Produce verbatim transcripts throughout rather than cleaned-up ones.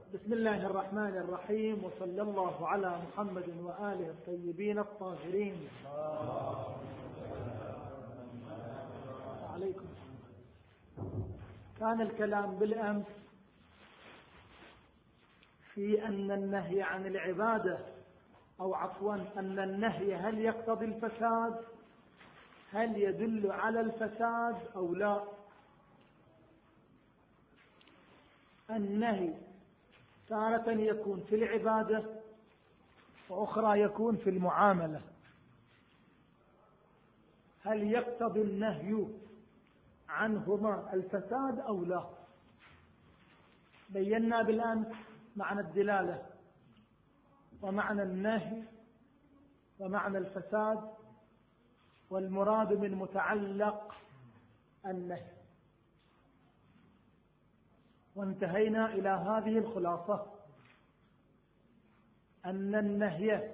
بسم الله الرحمن الرحيم، وصلى الله على محمد وآله الطيبين الطاهرين. عليكم. كان الكلام بالأمس في أن النهي عن العبادة، أو عفوا أن النهي هل يقتضي الفساد، هل يدل على الفساد أو لا. النهي تارة يكون في العبادة، وأخرى يكون في المعاملة. هل يقتضي النهي عنهما الفساد أو لا؟ بينا بالأمس معنى الدلالة ومعنى النهي ومعنى الفساد، والمراد من متعلق النهي، وانتهينا إلى هذه الخلاصة: أن النهي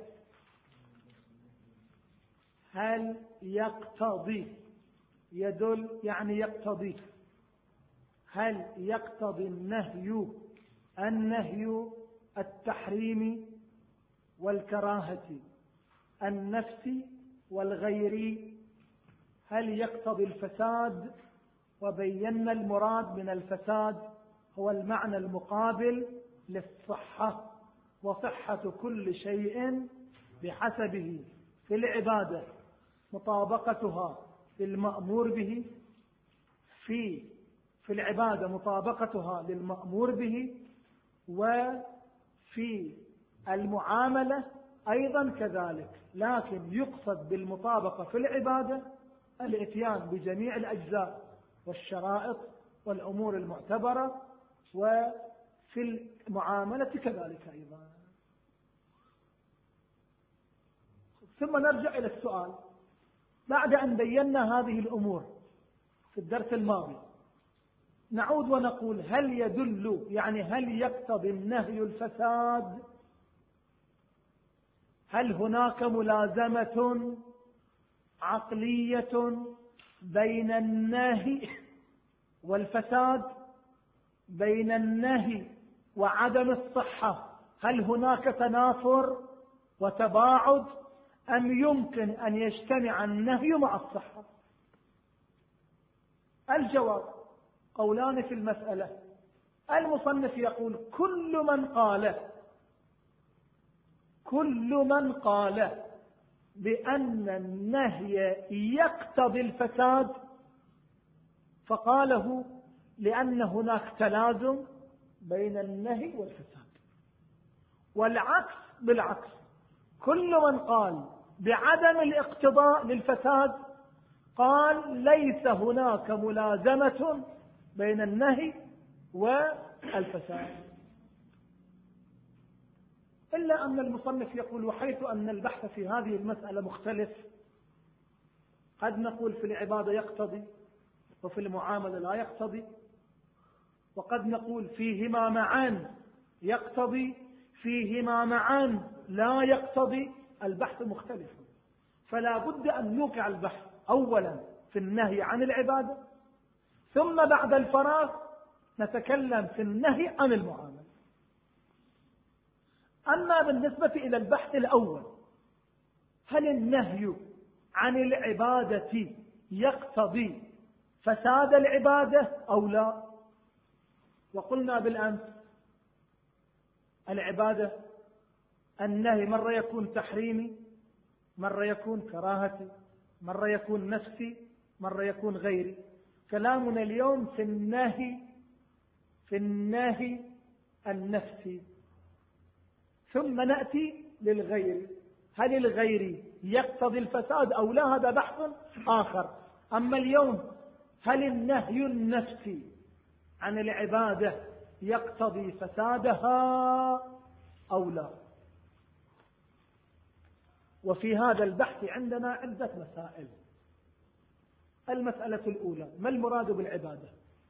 هل يقتضي، يدل يعني يقتضي، هل يقتضي النهي النهي التحريم والكراهة النفس والغير، هل يقتضي الفساد؟ وبينا المراد من الفساد هو المعنى المقابل للصحة، وصحة كل شيء بحسبه. في العبادة مطابقتها للمأمور به، في في العبادة مطابقتها للمأمور به، وفي المعاملة أيضا كذلك. لكن يقصد بالمطابقة في العبادة الاتيان بجميع الأجزاء والشرائط والأمور المعتبرة، وفي المعاملة كذلك أيضا. ثم نرجع إلى السؤال بعد أن بينا هذه الأمور في الدرس الماضي، نعود ونقول: هل يدل، يعني هل يقتضي النهي الفساد؟ هل هناك ملازمة عقلية بين النهي والفساد، بين النهي وعدم الصحة؟ هل هناك تنافر وتباعد، أم يمكن أن يجتمع النهي مع الصحة؟ الجواب: قولان في المسألة. المصنف يقول: كل من قال كل من قال بأن النهي يقتضي الفساد فقاله لأن هناك تلازم بين النهي والفساد، والعكس بالعكس. كل من قال بعدم الاقتضاء للفساد قال ليس هناك ملازمة بين النهي والفساد. إلا أن المصنف يقول: وحيث أن البحث في هذه المسألة مختلف، قد نقول في العبادة يقتضي وفي المعاملة لا يقتضي، وقد نقول فيهما معا يقتضي، فيهما معا لا يقتضي. البحث مختلف، فلا بد أن نوقع البحث أولا في النهي عن العبادة، ثم بعد الفراغ نتكلم في النهي عن المعاملة. أما بالنسبة إلى البحث الأول: هل النهي عن العبادة يقتضي فساد العبادة أو لا؟ وقلنا بالأمس: العبادة النهي مرة يكون تحريمي، مرة يكون كراهتي، مرة يكون نفسي، مرة يكون غيري. كلامنا اليوم في النهي في النهي النفسي، ثم نأتي للغير. هل الغير يقتضي الفساد أو لا؟ هذا بحث آخر. أما اليوم: هل النهي النفسي عن العبادة يقتضي فسادها أو لا؟ وفي هذا البحث عندنا عدة مسائل. المسألة الأولى: ما المراد بالعبادة؟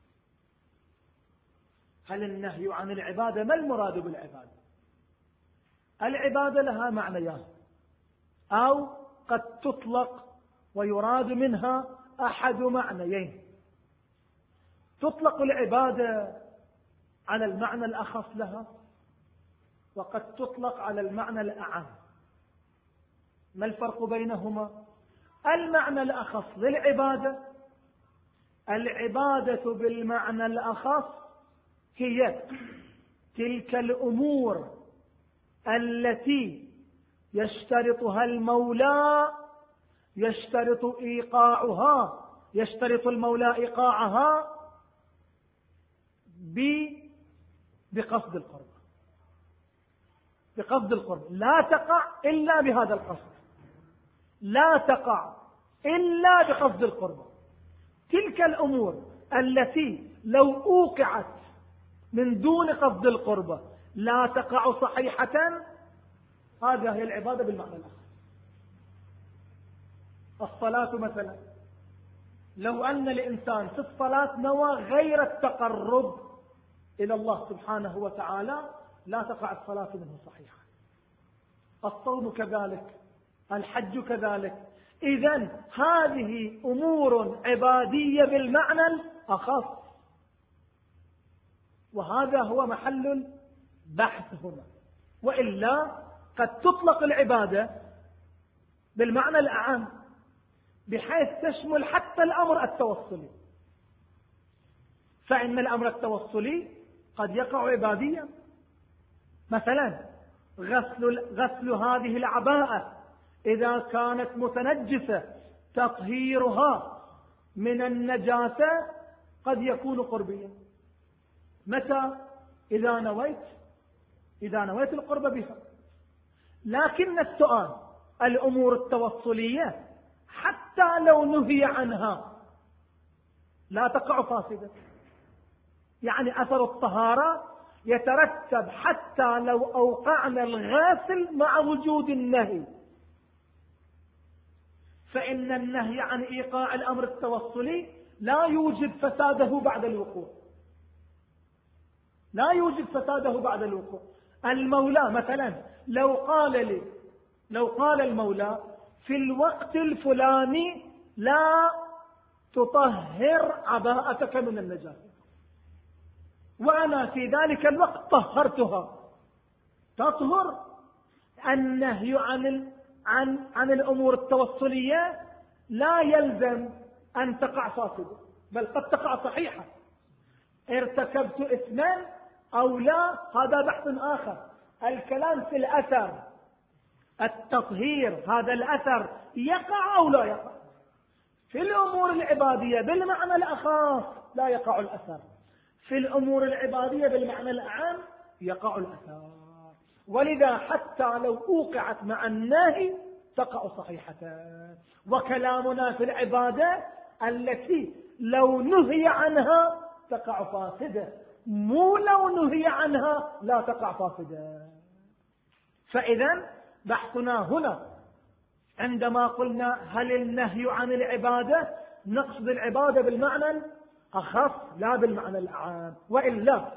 هل النهي عن العبادة، ما المراد بالعبادة؟ العبادة لها معنيان، أو قد تطلق ويراد منها أحد معنيين. تطلق العبادة على المعنى الأخص لها، وقد تطلق على المعنى الأعم. ما الفرق بينهما؟ المعنى الأخص للعبادة، العبادة بالمعنى الأخص هي تلك الأمور التي يشترطها المولى، يشترط إيقاعها يشترط المولى إيقاعها بقصد القرب، بقصد القرب، لا تقع إلا بهذا القصد، لا تقع إلا بقصد القرب. تلك الأمور التي لو أوقعت من دون قصد القرب لا تقع صحيحة، هذه هي العبادة بالمعنى الآخر. الصلاة مثلا، لو أن الإنسان في الصلاة نوى غير التقرب إلى الله سبحانه وتعالى لا تقع الصلاة منه صحيحة. الصوم كذلك، الحج كذلك. إذن هذه أمور عبادية بالمعنى الأخص، وهذا هو محل البحث هنا. وإلا قد تطلق العبادة بالمعنى الأعم بحيث تشمل حتى الأمر التوصلي، فإن الأمر التوصلي قد يقع عباديا. مثلا غسل, غسل هذه العباءة إذا كانت متنجسة تطهيرها من النجاسة قد يكون قربيا. متى؟ إذا نويت إذا نويت القرب بها. لكن السؤال الأمور التوصلية حتى لو نهي عنها لا تقع فاسدة، يعني أثر الطهارة يترتب حتى لو أوقعنا الغاسل مع وجود النهي، فإن النهي عن إيقاع الأمر التوصلي لا يوجد فساده بعد الوقوع، لا يوجد فساده بعد الوقوع. المولى مثلا لو قال لي لو قال المولى في الوقت الفلاني لا تطهر عباءتك من النجاسة، وأنا في ذلك الوقت طهرتها، تطهر. النهي عن ال... عن عن الأمور التوصلية لا يلزم أن تقع فاسدة، بل قد تقع صحيحة. ارتكبت إثما أو لا هذا بحث آخر. الكلام في الأثر، التطهير هذا الأثر يقع أو لا يقع. في الأمور العبادية بالمعنى الأخص لا يقع الأثر، في الأمور العبادية بالمعنى الأعم يقع الأثر. ولذا حتى لو أوقعت مع النهي تقع صحيحة. وكلامنا في العبادة التي لو نهي عنها تقع فاسدة، مو لو نهي عنها لا تقع فاسدة. فإذا بحثنا هنا عندما قلنا هل النهي عن العبادة نقصد العبادة بالمعنى أخص لا بالمعنى الأعام. وإلا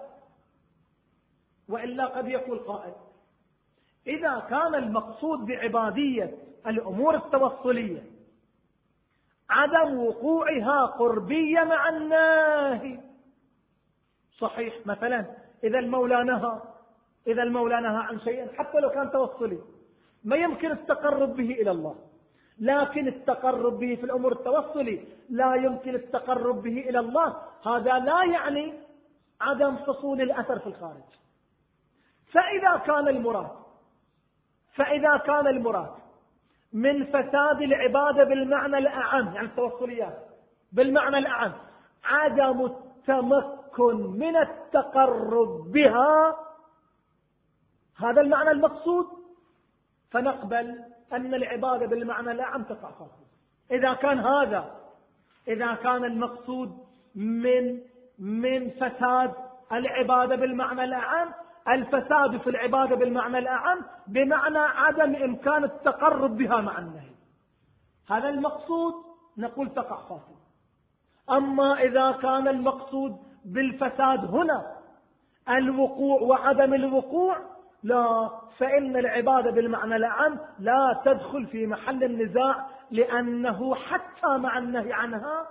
وإلا قد يقول قائل إذا كان المقصود بعبادية الأمور التوصلية عدم وقوعها قربية مع الناهي، صحيح مثلا إذا المولى نهى إذا المولى نهى عن شيء حتى لو كان توصلي ما يمكن التقرب به إلى الله، لكن التقرب به في الأمور التوصلي لا يمكن التقرب به إلى الله، هذا لا يعني عدم حصول الأثر في الخارج. فإذا كان المراد فإذا كان المراد من فساد العبادة بالمعنى الأعم، يعني التوصليات بالمعنى الأعم عدم التمكن من التقرب بها، هذا المعنى المقصود، فنقبل أن العبادة بالمعنى الأعم تقع فاسدة. إذا كان هذا إذا كان المقصود من من فساد العبادة بالمعنى الأعم الفساد في العبادة بالمعنى الأعم بمعنى عدم إمكان التقرب بها مع النهي، هذا المقصود، نقول تقع فاسدة. أما إذا كان المقصود بالفساد هنا الوقوع وعدم الوقوع، لا، فإن العبادة بالمعنى الأعم لا تدخل في محل النزاع، لأنه حتى مع النهي عنها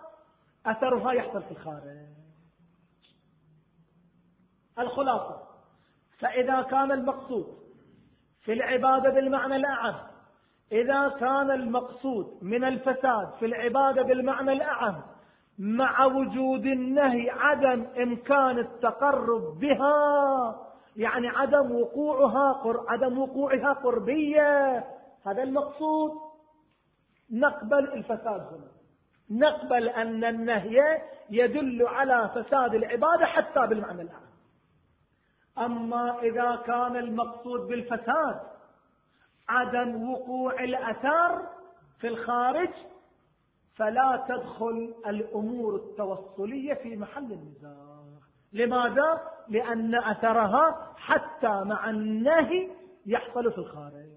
أثرها يحصل في الخارج. الخلاصة فإذا كان المقصود في العبادة بالمعنى الأعم إذا كان المقصود من الفساد في العبادة بالمعنى الأعم مع وجود النهي عدم إمكان التقرب بها، يعني عدم وقوعها عدم وقوعها قربية، هذا المقصود، نقبل الفساد هنا، نقبل أن النهي يدل على فساد العبادة حتى بالمعنى الأعم. أما إذا كان المقصود بالفساد عدم وقوع الأثر في الخارج فلا تدخل الأمور التوصلية في محل النزاع. لماذا؟ لأن أثرها حتى مع النهي يحصل في الخارج.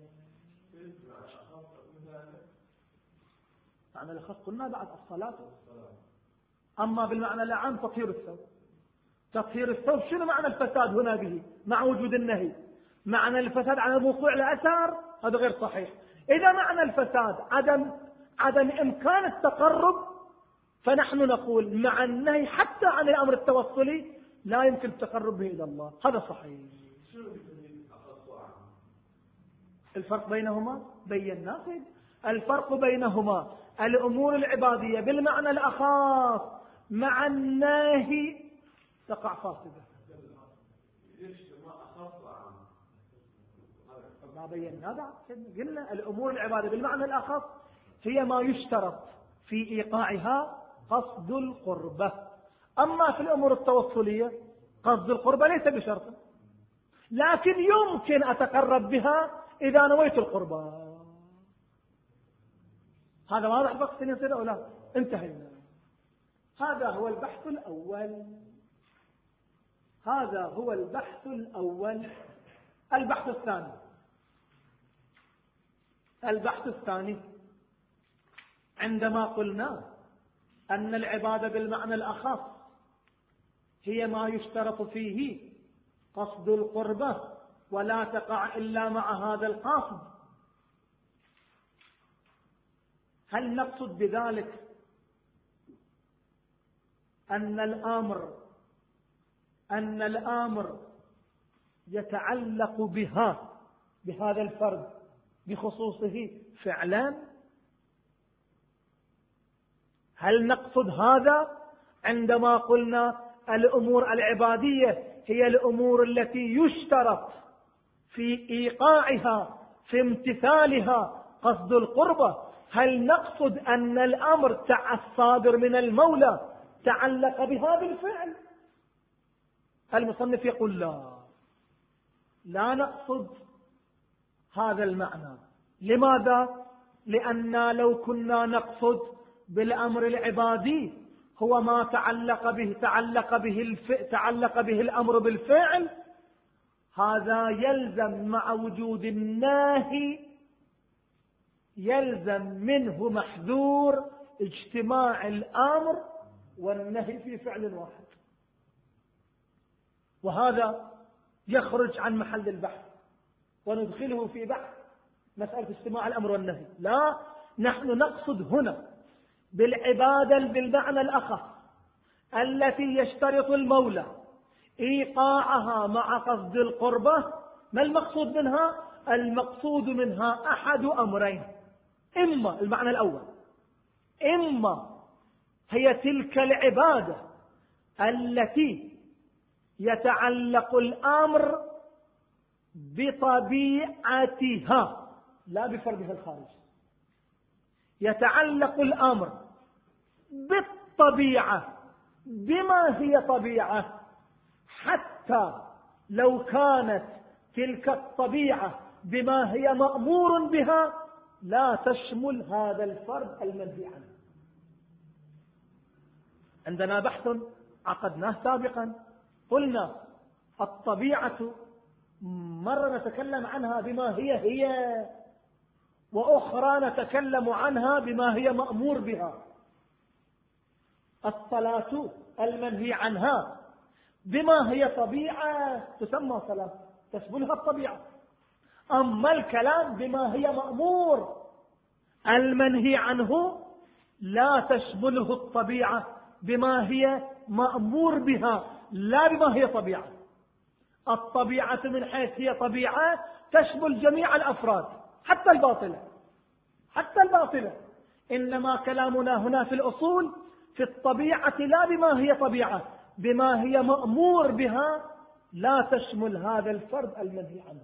معنى الأخص قلنا بعد الصلاة. أما بالمعنى العام تطهير الثوب. تطهير الثوب شنو معنى الفساد هنا به مع وجود النهي؟ معنى الفساد عدم وقوع الأثر، هذا غير صحيح. إذا معنى الفساد عدم عدم إمكان التقرب فنحن نقول مع النهي حتى عن الأمر التوصلي لا يمكن التقرب به إلى الله، هذا صحيح. الفرق بينهما بينا. الفرق بينهما الأمور العبادية بالمعنى الأخاص مع النهي تقع فاسدة. ما بينا بعد قلنا الأمور العبادية بالمعنى الأخص هي ما يشترط في إيقاعها قصد القربة. أما في الأمور التوصلية قصد القربة ليس بشرط، لكن يمكن أتقرب بها إذا نويت القربة. هذا واضح بقى يصير أو لا؟ انتهينا. هذا هو البحث الأول. هذا هو البحث الأول. البحث الثاني البحث الثاني عندما قلنا أن العبادة بالمعنى الأخص هي ما يشترط فيه قصد القربة ولا تقع إلا مع هذا القصد، هل نقصد بذلك أن الأمر أن الأمر يتعلق بها بهذا الفرد بخصوصه فعلا؟ هل نقصد هذا عندما قلنا الأمور العبادية هي الأمور التي يشترط في إيقاعها في امتثالها قصد القربة؟ هل نقصد أن الأمر الصادر من المولى تعلق بهذا الفعل؟ المصنف يقول لا لا نقصد هذا المعنى. لماذا؟ لأننا لو كنا نقصد بالأمر العبادي هو ما تعلق به تعلق به الف... تعلق به الأمر بالفعل، هذا يلزم مع وجود الناهي يلزم منه محذور اجتماع الأمر والنهي في فعل واحد، وهذا يخرج عن محل البحث وندخله في بحث مسألة اجتماع الأمر والنهي. لا، نحن نقصد هنا بالعبادة بالمعنى الأخص التي يشترط المولى إيقاعها مع قصد القربة. ما المقصود منها؟ المقصود منها أحد أمرين، إما المعنى الأول إما هي تلك العبادة التي يتعلق الأمر بطبيعتها لا بفرضها الخارج، يتعلق الأمر بالطبيعة بما هي طبيعة، حتى لو كانت تلك الطبيعة بما هي مأمور بها لا تشمل هذا الفرد المنهي عنه. عندنا بحث عقدناه سابقا، قلنا الطبيعة مرة نتكلم عنها بما هي هي، وأخرى نتكلم عنها بما هي مأمور بها. الصلاة المنهي عنها بما هي طبيعة تسمى صلاة تشملها الطبيعة، أما الكلام بما هي مأمور المنهي عنه لا تشمله الطبيعة بما هي مأمور بها لا بما هي طبيعة. الطبيعة من حيث هي طبيعة تشمل جميع الأفراد حتى الباطلة، حتى الباطلة. إنما كلامنا هنا في الأصول في الطبيعة لا بما هي طبيعة، بما هي مأمور بها، لا تشمل هذا الفرد المنهي عنه.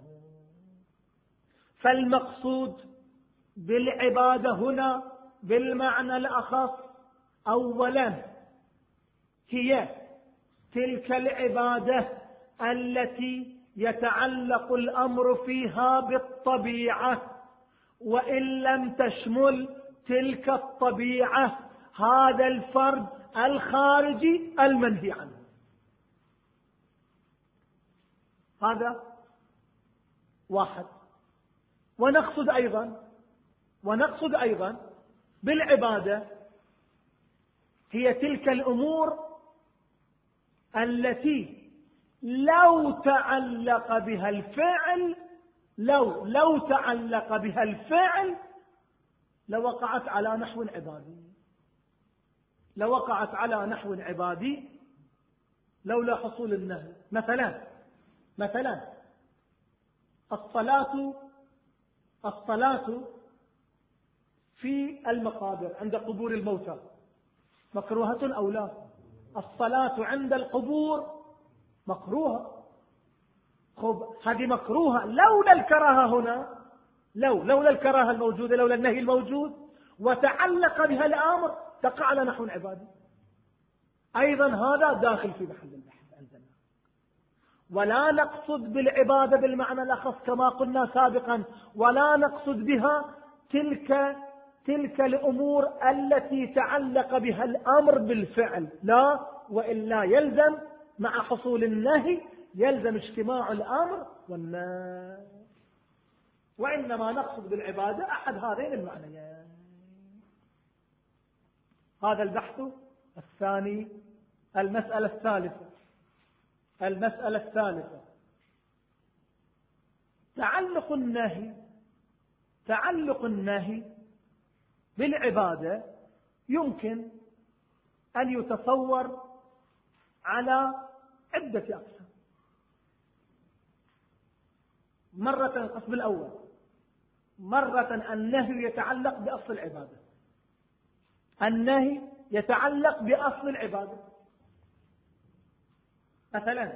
فالمقصود بالعبادة هنا بالمعنى الأخص أولا هي تلك العبادة التي يتعلق الأمر فيها بالطبيعة، وإن لم تشمل تلك الطبيعة هذا الفرد الخارجي المنهي عنه. هذا واحد. ونقصد أيضا ونقصد أيضا بالعبادة هي تلك الأمور التي لو تعلق بها الفعل لو لو تعلق بها الفعل لوقعت على نحو عبادي، لوقعت على نحو عبادي لولا حصول النهي. مثلا مثلا الصلاة الصلاة في المقابر عند قبور الموتى مكروهة أو لا؟ الصلاة عند القبور مكروهة. خب هذه مكروهة لولا الكراهة هنا، لو لولا الكراهة الموجودة، لولا النهي الموجود وتعلق بها الأمر تقع على نحو عبادي. أيضا هذا داخل في محل البحث عندنا. ولا نقصد بالعبادة بالمعنى الأخص كما قلنا سابقا، ولا نقصد بها تلك تلك الأمور التي تعلق بها الأمر بالفعل، لا، وإلا يلزم مع حصول النهي يلزم اجتماع الأمر والنهي. وإنما نقصد بالعبادة أحد هذين المعنيين. هذا البحث الثاني. المسألة الثالثة المسألة الثالثة تعلق النهي تعلق النهي بالعبادة يمكن أن يتصور على عدة أقسام. مرة القسم الأول، مرة النهي يتعلق بأصل العبادة، النهي يتعلق بأصل العبادة. مثلا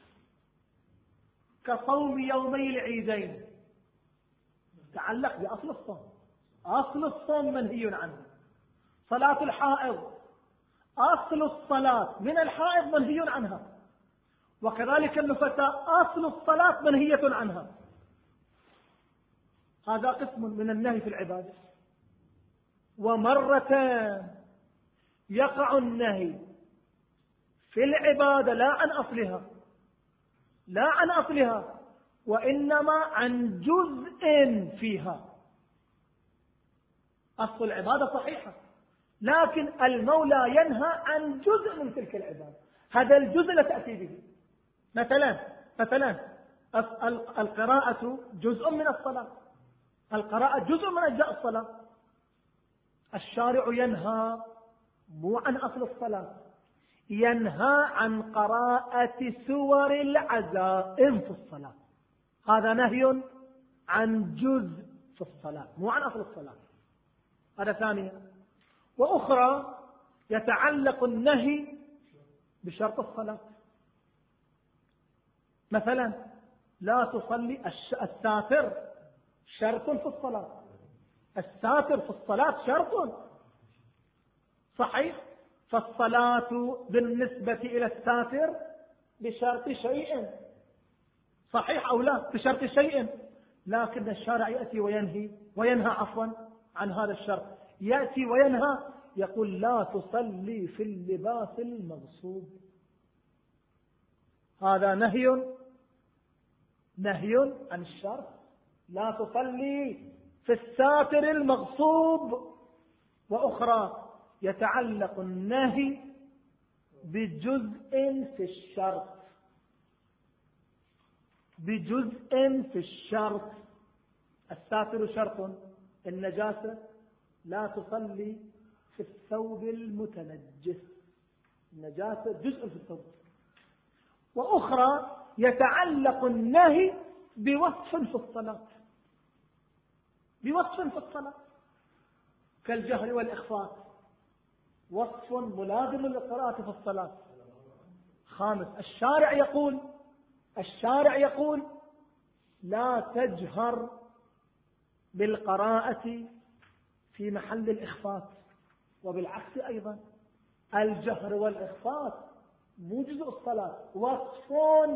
كصوم يومي العيدين يتعلق بأصل الصوم، أصل الصوم منهي عنه. صلاة الحائض أصل الصلاة من الحائض منهي عنها، وكذلك النفساء أصل الصلاة منهية عنها. هذا قسم من النهي في العبادة. ومرة يقع النهي في العبادة لا عن أصلها لا عن أصلها وإنما عن جزء فيها. أصل العبادة صحيحة، لكن المولى ينهى عن جزء من تلك العبادة، هذا الجزء لا تأتي به. مثلا مثلا القراءة جزء من الصلاة، القراءة جزء من أجزاء الصلاة. الشارع ينهى مو عن أصل الصلاة، ينهى عن قراءة سور العزائم في الصلاة. هذا نهي عن جزء في الصلاة مو عن أصل الصلاة. هذا ثانيا. وأخرى يتعلق النهي بشرط الصلاة. مثلا لا تصلي الساتر شرط في الصلاة، الساتر في الصلاة شرط صحيح. فالصلاة بالنسبة إلى الساتر بشرط شيء، صحيح أو لا؟ بشرط شيء، لكن الشارع يأتي وينهي وينهى عفوا عن هذا الشرط، يأتي وينهى يقول لا تصلي في اللباس المغصوب. هذا نهي نهي عن الشرط، لا تصلي في الساتر المغصوب. وأخرى يتعلق النهي بجزء في الشرط، بجزء في الشرط. الساتر شرط، النجاسة لا تصلي في الثوب المتنجس، النجاسة جزء في الثوب. وأخرى يتعلق النهي بوصف في الصلاة، بوصف في الصلاة كالجهر والإخفاء، وصف ملازم للقراءة في الصلاة. خامس، الشارع يقول الشارع يقول لا تجهر بالقراءة في محل الإخفاء، وبالعكس أيضا الجهر والإخفاء مو جزء الصلاة، وصف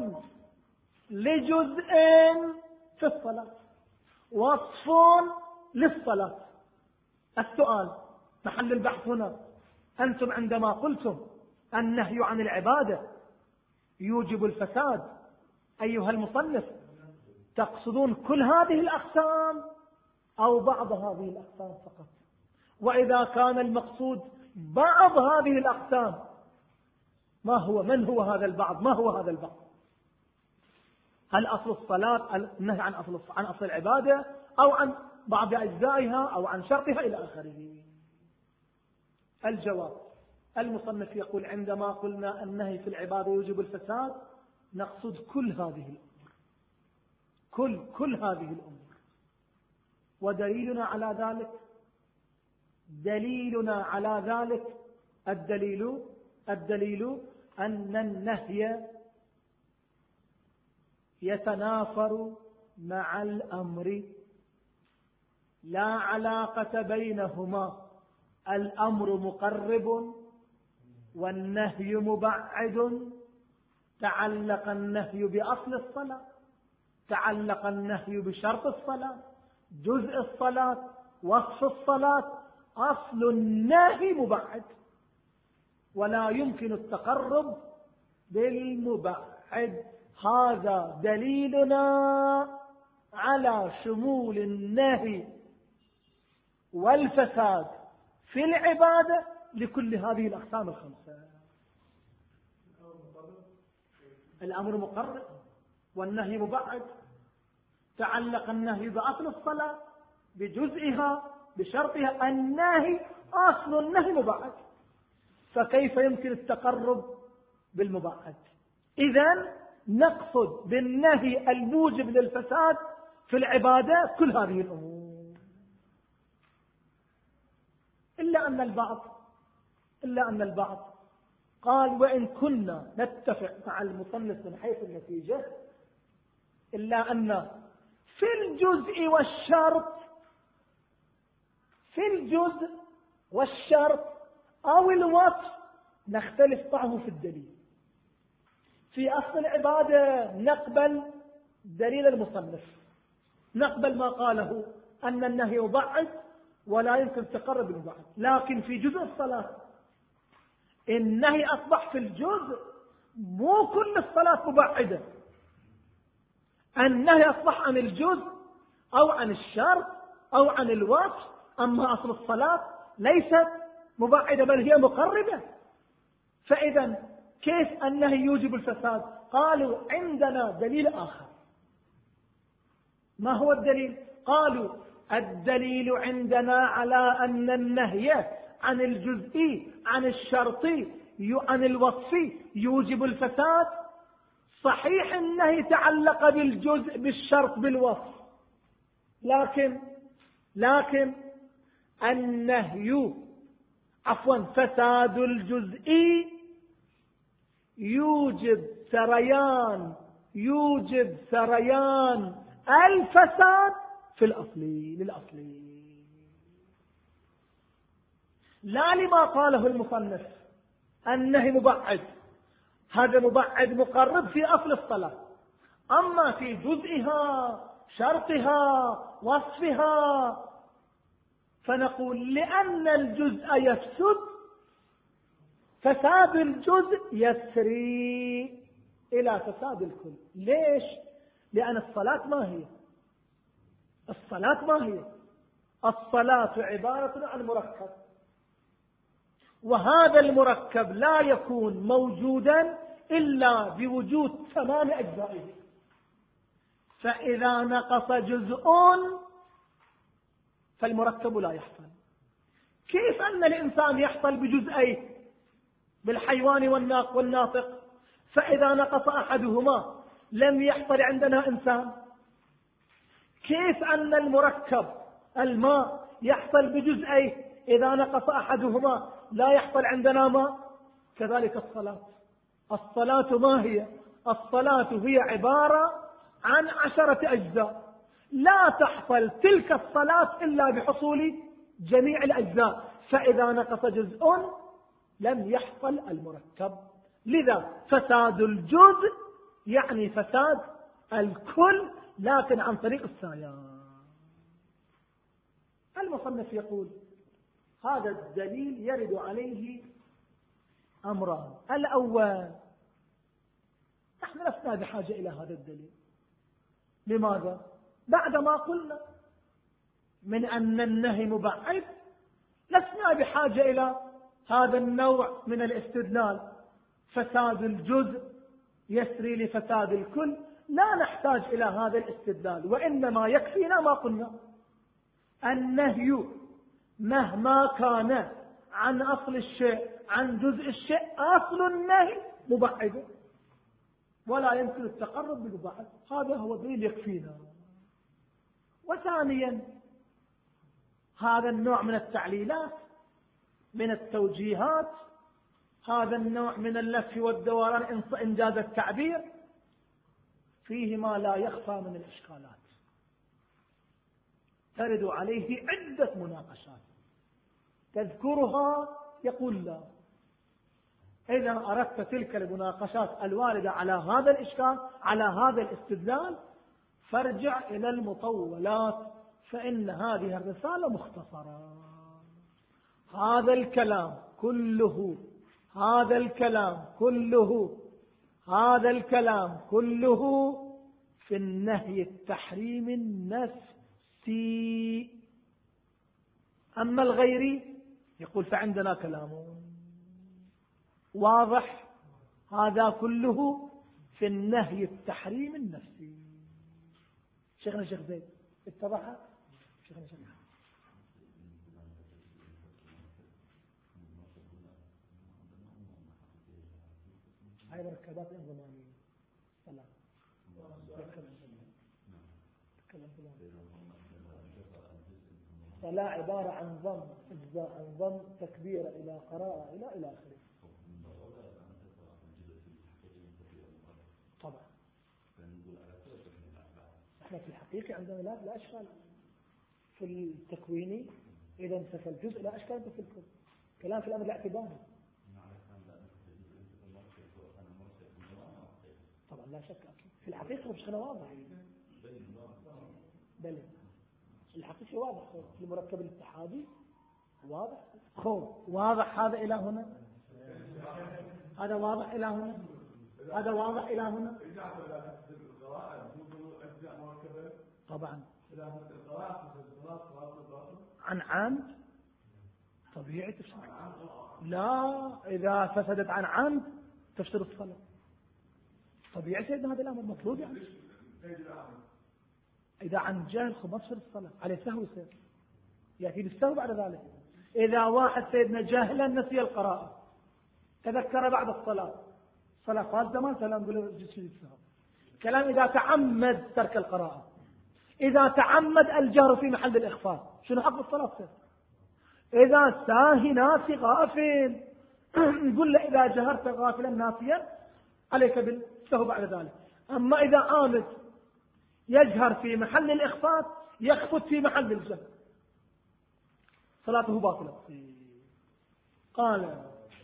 لجزء في الصلاة، وصف للصلاة. السؤال محل البحث هنا، أنتم عندما قلتم النهي عن العبادة يوجب الفساد أيها المصنف، تقصدون كل هذه الأقسام أو بعض هذه الأقسام فقط؟ وإذا كان المقصود بعض هذه الأقسام، ما هو من هو هذا البعض؟ ما هو هذا البعض؟ هل أصل الصلاة النهي عن أصل عن أصل العبادة، أو عن بعض أجزائها، أو عن شرطها إلى آخره؟ الجواب، المصنف يقول عندما قلنا النهي في العبادة يوجب الفساد نقصد كل هذه الأمور، كل كل هذه الأمور. ودليلنا على ذلك دليلنا على ذلك الدليل الدليل أن النهي يتنافر مع الأمر، لا علاقة بينهما، الأمر مقرب والنهي مبعد. تعلق النهي بأصل الصلاة، تعلق النهي بشرط الصلاة، جزء الصلاة، وصف الصلاة، أصل النهي مبعد، ولا يمكن التقرب بالمبعد. هذا دليلنا على شمول النهي والفساد في العبادة لكل هذه الأقسام الخمسة. الأمر مقرر والنهي مبعد، تعلق النهي بأصل الصلاة، بجزئها، بشرطها. النهي أصل النهي مبعد، فكيف يمكن التقرب بالمبعد؟ إذن نقصد بالنهي الموجب للفساد في العبادة كل هذه الأمور. إلا أن البعض إلا أن البعض قال وإن كنا نتفق مع المصنف من حيث النتيجة، إلا أن في الجزء والشرط في الجزء والشرط أو الوصف نختلف معه في الدليل. في أصل العبادة نقبل دليل المصنف، نقبل ما قاله أن النهي مبعد ولا يمكن التقرب بالمبعد. لكن في جزء الصلاة النهي أصبح في الجزء، مو كل الصلاة مبعدة، النهي أصبح عن الجزء أو عن الشرط أو عن الوصف. أما أصل الصلاة ليست مبعدة بل هي مقربة. فإذا كيف النهي يوجب الفساد؟ قالوا عندنا دليل آخر. ما هو الدليل؟ قالوا الدليل عندنا على أن النهي عن الجزئي عن الشرطي عن الوصفي يوجب الفساد. صحيح النهي تعلق بالجزء بالشرط بالوصف، لكن لكن النهي عفوا فساد الجزئي يوجب سريان يوجب سريان الفساد في الأصلي للأصلي، لا لما قاله المصنف النهي مبعد، هذا مبعد مقرب في أصل الصلاة، أما في جزئها شرطها وصفها فنقول لأن الجزء يفسد فساد الجزء يسري إلى فساد الكل. ليش؟ لأن الصلاة ما هي الصلاة ما هي الصلاة عبارة عن مركب، وهذا المركب لا يكون موجودا إلا بوجود تمام أجزائه. فإذا نقص جزء فالمركب لا يحصل. كيف أن الإنسان يحصل بجزئيه بالحيوان والناطق؟ فإذا نقص أحدهما لم يحصل عندنا إنسان. كيف أن المركب الماء يحصل بجزئيه إذا نقص أحدهما لا يحصل عندنا ماء؟ كذلك الصلاة. الصلاة ما هي؟ الصلاة هي عبارة عن عشرة أجزاء، لا تحصل تلك الصلاة إلا بحصول جميع الأجزاء، فإذا نقص جزء لم يحصل المركب. لذا فساد الجزء يعني فساد الكل، لكن عن طريق السايان. المصنف يقول هذا الدليل يرد عليه أمران. الأول، نحن لسنا بحاجة إلى هذا الدليل. لماذا؟ بعدما قلنا من أن النهي مبعد، لسنا بحاجة إلى هذا النوع من الاستدلال. فساد الجزء يسري لفساد الكل، لا نحتاج إلى هذا الاستدلال، وإنما يكفينا ما قلنا. النهي مهما كان عن أصل الشيء، عن جزء الشيء، أصل النهي مبعد، ولا يمكن التقرب بالمبعد. هذا هو دليل يكفينا. وثانيا، هذا النوع من التعليلات، من التوجيهات، هذا النوع من اللف والدوران إنجاز التعبير، فيه ما لا يخفى من الإشكالات ترد عليه عدة مناقشات. تذكرها يقول لا. إذا أردت تلك المناقشات الواردة على هذا الإشكال، على هذا الاستدلال، فارجع إلى المطولات، فإن هذه الرسالة مختصرة. هذا الكلام كله هذا الكلام كله هذا الكلام كله في النهي التحريم النفسي. أما الغيري يقول فعندنا كلام واضح، هذا كله في النهي التحريم النفسي. شيخنا الشيخ زيد اتضح؟ شيخنا الشيخ هاي مركبات انضمامية. سلام. فلا عبارة عن ضم اجزاء، عن ضم تكبيرة إلى قراءة إلى إلى آخره. طبعا احنا في الحقيقة عندنا لا لا أشكال في التكويني، إذا انتفى الجزء لا أشكال في الكل. كلام في الأمر الاعتباري. طبعا لا شك أكيد. في الحقيقة مش خنا واضح. بل الحقيقة واضح. في المركب الاتحادي واضح. خو واضح هذا إلى هنا، هذا واضح إلى هنا، هذا واضح إلى هنا. طبعا عن عمد طبيعي تفسد. لا، إذا فسدت عن عمد تفسد الصلاة طبيعي. سيدنا هذا الأمر مطلوب يعني. إذا عن جهل خمس في الصلاة عليه سهو يصير، يأتي بالسهو بعد ذلك. إذا واحد سيدنا جاهلا نسي القراءة تذكر بعد الصلاة، صلاة فاسدة ما سلام نقول جسد السهو. كلام إذا تعمد ترك القراءة، إذا تعمد الجهر في محل الإخفاء، شنو حق الصلاة سير؟ إذا ساهي ناسي غافل نقول له إذا جهرت غافلا ناسيا عليك بالسهو بعد ذلك. أما إذا عامد يجهر في محل الإخفاء يخفت في محل الجهر، صلاته باطلة. قال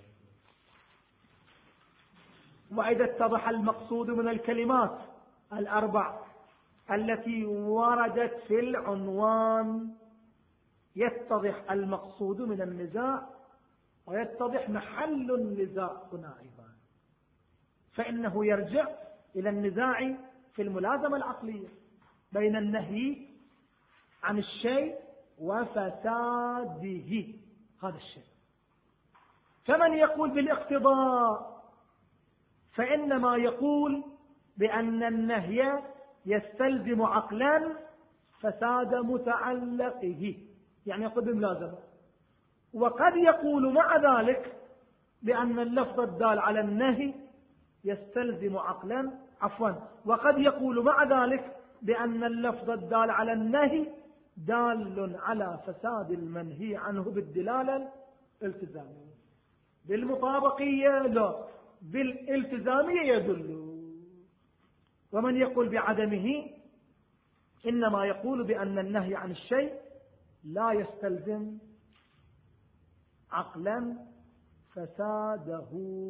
وإذا اتضح المقصود من الكلمات الأربع التي وردت في العنوان، يتضح المقصود من النزاع ويتضح محل النزاع هنا أيضا، فإنه يرجع إلى النزاع في الملازمة العقلية بين النهي عن الشيء وفساده هذا الشيء. فمن يقول بالاقتضاء فإنما يقول بأن النهي يستلزم عقلا فساد متعلقه، يعني يقول بملازمة. وقد يقول مع ذلك بأن اللفظ الدال على النهي يستلزم عقلا عفوا وقد يقول مع ذلك بأن اللفظ الدال على النهي دال على فساد المنهي عنه بالدلالة الالتزامية. بالمطابقية لا، بالالتزامية يدل. ومن يقول بعدمه إنما يقول بأن النهي عن الشيء لا يستلزم عقلا فساده.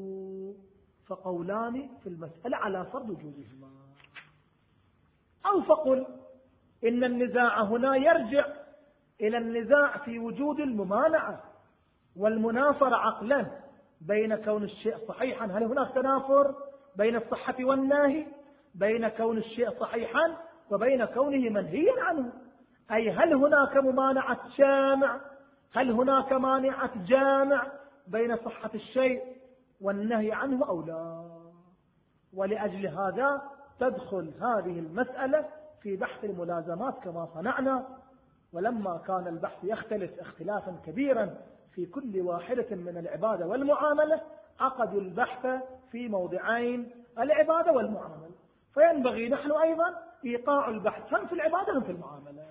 فقولان في المسألة على فرض وجودهما. أو فقل إن النزاع هنا يرجع إلى النزاع في وجود الممانعة والمنافرة عقلا بين كون الشيء صحيحا. هل هناك تنافر بين الصحة والنهي؟ بين كون الشيء صحيحا وبين كونه منهيا عنه. أي هل هناك ممانعة جامع؟ هل هناك مانعة جامع بين صحة الشيء والنهي عنه أو لا؟ ولأجل هذا تدخل هذه المسألة في بحث الملازمات كما صنعنا. ولما كان البحث يختلف اختلافا كبيرا في كل واحدة من العبادة والمعاملة عقدوا البحث في موضعين العبادة والمعاملة. فينبغي نحن أيضا إيقاع البحث هم في العبادة هم في المعاملة.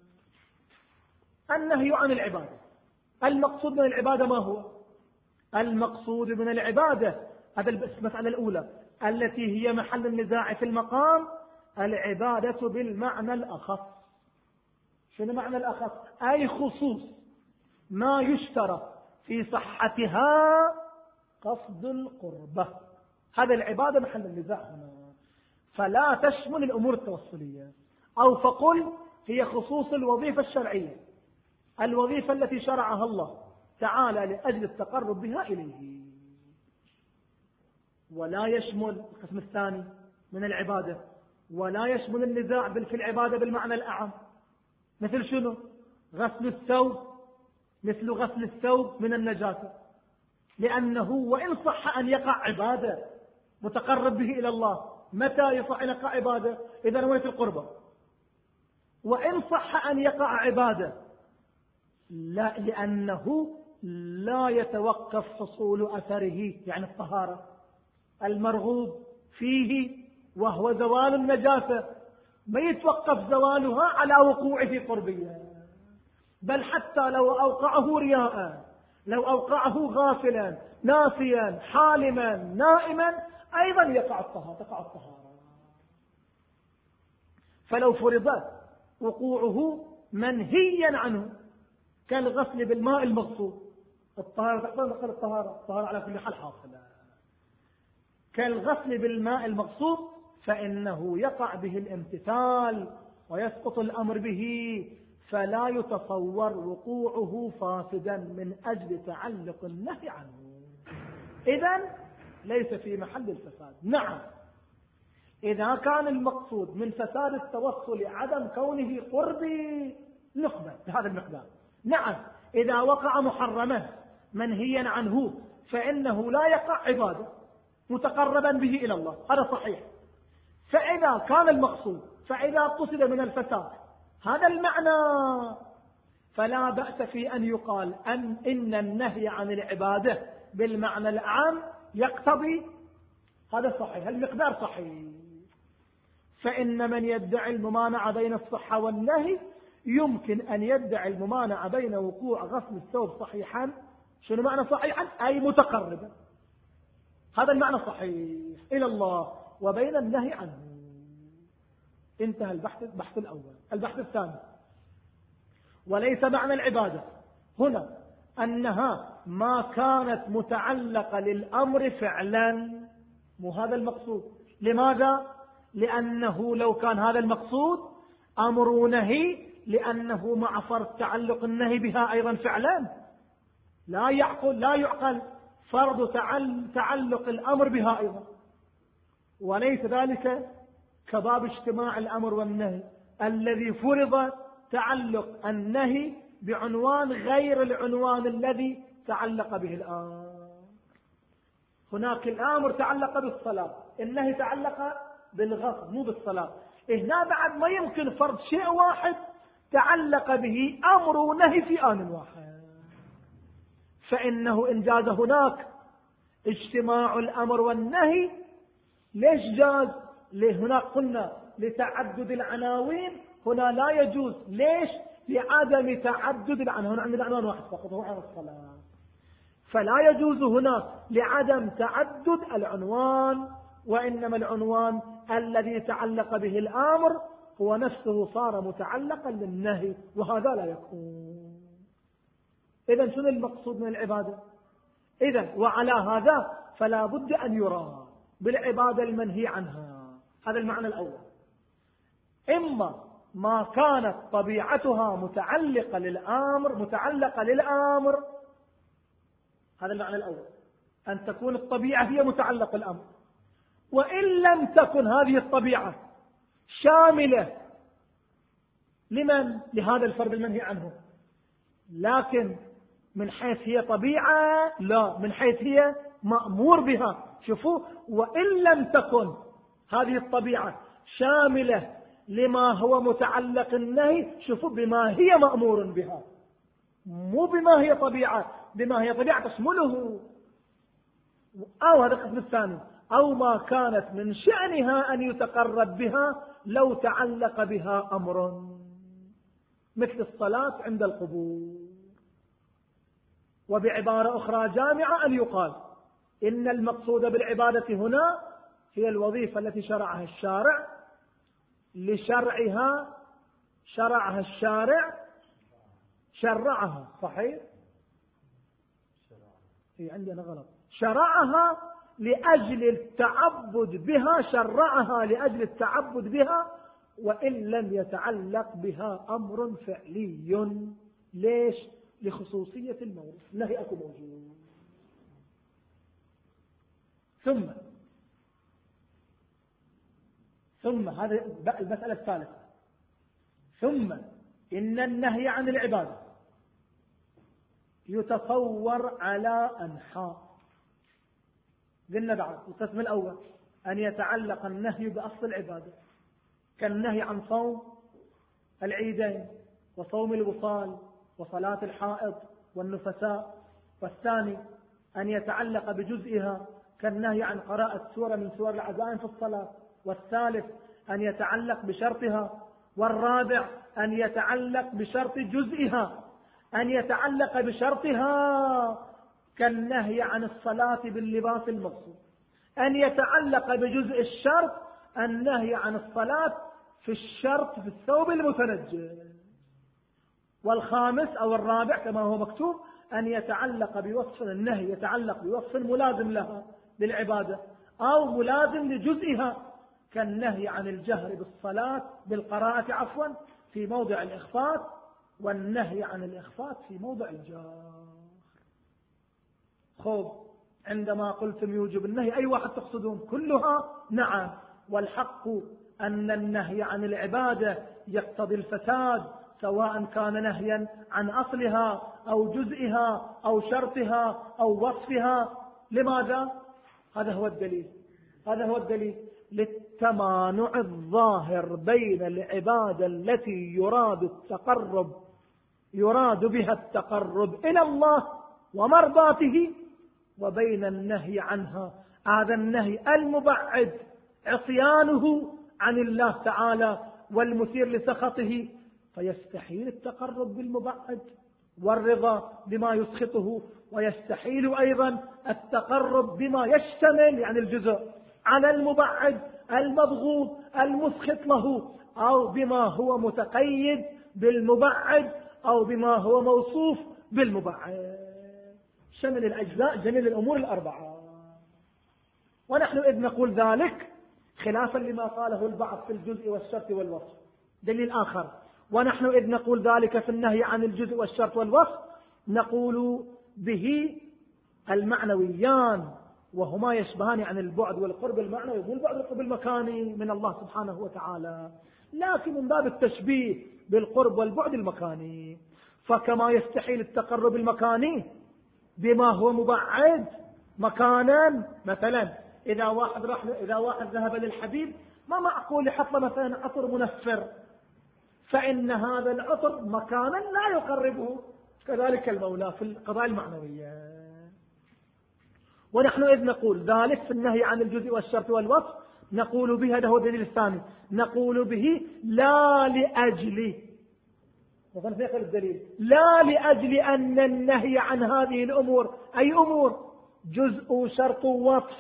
النهي عن العبادة، المقصود من العبادة ما هو؟ المقصود من العبادة هذا المسألة الأولى التي هي محل النزاع في المقام العبادة بالمعنى الأخص. شنو معنى الأخص؟ أي خصوص ما يشترط في صحتها قصد القربة. هذا العبادة محل النزاع هنا، فلا تشمل الأمور التوصلية. أو فقل هي خصوص الوظيفة الشرعية، الوظيفة التي شرعها الله تعالى لأجل التقرب بها إليه. ولا يشمل القسم الثاني من العبادة ولا يشمل النزاع في العبادة بالمعنى الأعم. مثل شنو؟ غسل الثوب، مثل غسل الثوب من النجاسة، لأنه وإن صح أن يقع عبادة متقرب به إلى الله. متى يصح أن يقع عبادة؟ إذا نويت القربة. وإن صح أن يقع عبادة لا، لأنه لا يتوقف حصول أثره، يعني الطهارة المرغوب فيه وهو زوال النجاسة ما يتوقف زوالها على وقوع في قربية، بل حتى لو أوقعه رياء، لو أوقعه غافلا ناسيا حالما نائما أيضا يقع الطهارة تقع الطهارة. فلو فرض وقوعه منهيا عنه كالغسل بالماء المغصوب، الطهارة تقبل نقل الطهارة، الطهارة على كل حال حاصلة. كالغسل بالماء المغصوب فإنه يقع به الامتثال ويسقط الأمر به، فلا يتصور وقوعه فاسدا من أجل تعلق النهي عنه. إذن ليس في محل الفساد. نعم، إذا كان المقصود من فساد التوصل عدم كونه قربي نقبل بهذا المقدار. نعم، إذا وقع محرما منهيا عنه فإنه لا يقع عبادة متقربا به إلى الله، هذا صحيح. فإذا كان المقصود، فإذا قصد من الفساد هذا المعنى فلا بأس في أن يقال أن إن النهي عن العبادة بالمعنى العام يقتضي هذا صحيح، المقدار صحيح. فإن من يدعي الممانعة بين الصحة والنهي يمكن أن يدعي الممانعة بين وقوع غسل الثوب صحيحا. شنو معنى صحيحا؟ أي متقربا، هذا المعنى صحيح إلى الله، وبين النهي عنه. انتهى البحث البحث الأول. البحث الثاني، وليس معنى العبادة هنا أنها ما كانت متعلقة للأمر فعلا، مو هذا المقصود. لماذا؟ لأنه لو كان هذا المقصود أمر ونهي، لأنه مع فرض تعلق النهي بها أيضا فعلا لا يعقل لا يعقل فرض تعلق الأمر بها أيضا، وليس ذلك كباب اجتماع الأمر والنهي الذي فرض تعلق النهي بعنوان غير العنوان الذي تعلق به الآمر. هناك الآمر تعلق بالصلاة، النهي تعلق بالغسل مو بالصلاة. هنا بعد ما يمكن فرض شيء واحد تعلق به أمر ونهي في آن واحد، فإنه إن جاز هناك اجتماع الأمر والنهي. ليش جاز؟ هنا قلنا لتعدد العناوين، هنا لا يجوز. ليش؟ لعدم تعدد العناوين. هنا عندنا عنوان واحد فقط هو عن الصلاة، فلا يجوز هنا لعدم تعدد العنوان، وإنما العنوان الذي تعلق به الأمر هو نفسه صار متعلقا للنهي، وهذا لا يكون. إذن شنو المقصود من العبادة؟ إذن وعلى هذا فلا بد أن يرى بالعبادة المنهي عنها. هذا المعنى الأول. إما ما كانت طبيعتها متعلقة للأمر متعلقة للأمر هذا المعنى الأول، أن تكون الطبيعة هي متعلقة الأمر. وإن لم تكن هذه الطبيعة شاملة لمن؟ لهذا الفرد المنهي عنه، لكن من حيث هي طبيعة لا، من حيث هي مأمور بها. شوفوا، وإن لم تكن هذه الطبيعة شاملة لما هو متعلق النهي، شوفوا بما هي مأمور بها، مو بما هي طبيعة، بما هي طبيعة تشمله. أو هذا القسم الثاني، أو ما كانت من شأنها أن يتقرب بها لو تعلق بها أمر، مثل الصلاة عند القبور. وبعبارة أخرى جامعة أن يقال إن المقصود بالعبادة هنا هي الوظيفة التي شرعها الشارع لشرعها شرعها الشارع شرعها صحيح؟ هي عندنا غلط. شرعها لأجل التعبد بها، شرعها لأجل التعبد بها، وإن لم يتعلق بها أمر فعلي. ليش؟ لخصوصية المورد، نهي أكو موجود. ثم ثم هذه المسألة الثالثة، ثم إن النهي عن العبادة يتصور على أنحاء. قلنا بعد القسم الأول أن يتعلق النهي بأصل العبادة، كالنهي عن صوم العيدين وصوم الوصال وصلاة الحائض والنفساء. والثاني أن يتعلق بجزئها كالنهي عن قراءة سورة من سور العزائم في الصلاة. والثالث أن يتعلق بشرطها. والرابع أن يتعلق بشرط جزئها، أن يتعلق بشرطها كالنهي عن الصلاة باللباس المقصود، أن يتعلق بجزء الشرط النهي عن الصلاة في الشرط في الثوب المتنجس. والخامس أو الرابع كما هو مكتوب أن يتعلق بوصف النهي يتعلق بوصف ملازم لها للعبادة أو ملازم لجزئها، كالنهي عن الجهر بالصلاة بالقراءة عفوا في موضع الإخفاء، والنهي عن الإخفاء في موضع الجهر. خب عندما قلتم يوجب النهي أي واحد تقصدون؟ كلها؟ نعم. والحق أن النهي عن العبادة يقتضي الفساد، سواء كان نهيا عن أصلها أو جزئها أو شرطها أو وصفها. لماذا؟ هذا هو الدليل هذا هو الدليل للتمانع الظاهر بين العبادة التي يراد التقرب يراد بها التقرب إلى الله ومرضاته، وبين النهي عنها، هذا النهي المبعد عصيانه عن الله تعالى والمثير لسخطه، فيستحيل التقرب بالمبعد والرضا بما يسخطه، ويستحيل أيضا التقرب بما يشتمل يعني الجزء على المبعد المبغوض المسخط له، أو بما هو متقيد بالمبعد أو بما هو موصوف بالمبعد. شمل الأجزاء جميع الأمور الأربعة. ونحن إذ نقول ذلك خلافا لما قاله البعض في الجزء والشرط والوصف. دليل آخر، ونحن إذ نقول ذلك في النهي عن الجزء والشرط والوصف نقول به المعنويان، وهما يشبهان عن البعد والقرب المعنوي والبعد والقرب المكاني من الله سبحانه وتعالى، لكن من باب التشبيه بالقرب والبعد المكاني. فكما يستحيل التقرب المكاني بما هو مبعد مكانا، مثلا إذا واحد راح إذا واحد ذهب للحبيب ما معقول يحط مثلا عطر منفر، فإن هذا العطر مكانا لا يقربه. كذلك المولى في القضايا المعنوية. ونحن إذ نقول ذلك في النهي عن الجزء والشرط والوصف نقول به، هذا هو الدليل الثاني، نقول به لا لأجل، مثلا في الدليل لا لأجل أن النهي عن هذه الأمور، أي أمور؟ جزء شرط وصف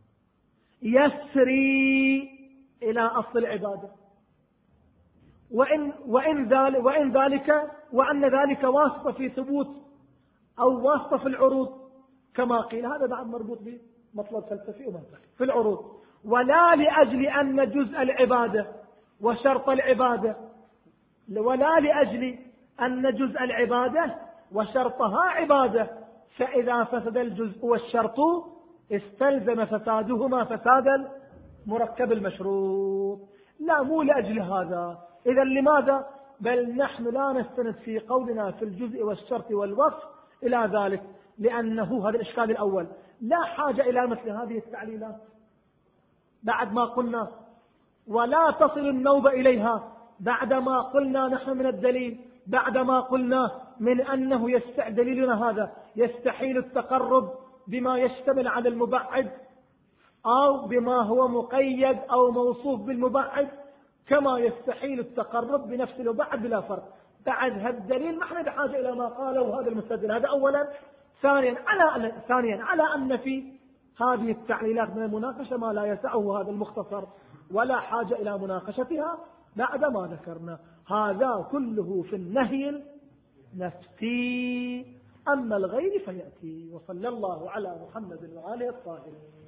يسري إلى أصل العبادة، وإن, وإن, ذلك وإن ذلك وأن ذلك واسطة في ثبوت أو واسطة في العروض كما قيل، هذا بعد مربوط بمطلب فلسفي ومنطقي في العروض. ولا لأجل أن جزء العبادة وشرط العبادة، ولا لأجل أن جزء العبادة وشرطها عبادة، فإذا فسد الجزء والشرط استلزم فسادهما فساد المركب المشروط. لا، مو لأجل هذا. إذا لماذا؟ بل نحن لا نستند في قولنا في الجزء والشرط والوصف إلى ذلك، لأنه هذا الإشكال الأول، لا حاجة إلى مثل هذه التعليلات بعد ما قلنا، ولا تصل النوبة إليها بعدما قلنا نحن من الدليل، بعدما قلنا من أنه يستع دليلنا هذا يستحيل التقرب بما يشتمل على المبعد أو بما هو مقيد أو موصوف بالمبعد، كما يستحيل التقرب بنفس المبعد بلا فرق. بعد هذا الدليل نحن بحاجة إلى ما قاله هذا المستدل. هذا أولا. ثانيا على ثانيا على أن في هذه التعليلات من المناقشة ما لا يسعه هذا المختصر، ولا حاجة إلى مناقشتها بعد ما ذكرنا. هذا كله في النهي النفسي، أما الغير فيأتي. وصلى الله على محمد وآله الطاهرين.